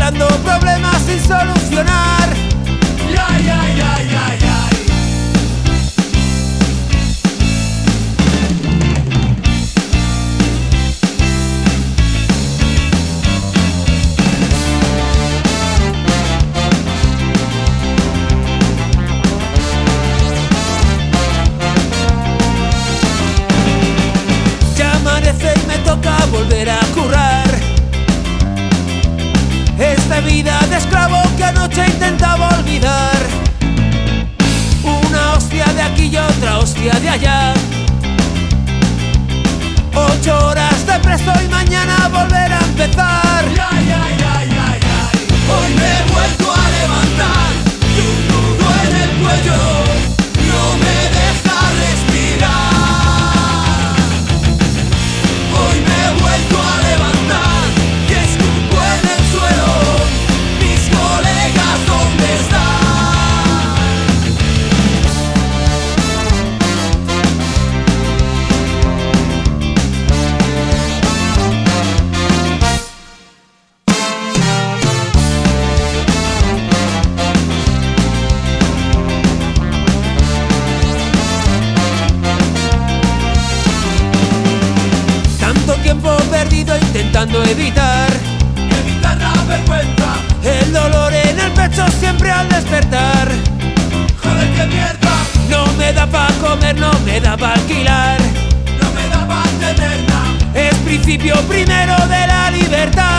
buscando problemas sin solucionar. Ay, ay, ay, ay, ay. Ya amanece y me toca volver a currar. Esta vida de esclavo que anoche intentaba olvidar. Una hostia de aquí y otra hostia de allá. 8 horas de preso y mañana volver a empezar. Ay, ay, ay, ay, ay. Hoy me he vuelto a levantar y un nudo en el cuello no me deja respirar. Hoy me he vuelto a levantar y escupo en el suelo. Mis colegas, ¿dónde están? Tanto tiempo perdido intentando evitar La vergüenza, el dolor en el pecho siempre al despertar. joder, qué mierda, No me da pa' comer, no me da pa' alquilar. no me da para tener nada. Es principio primero de la libertad.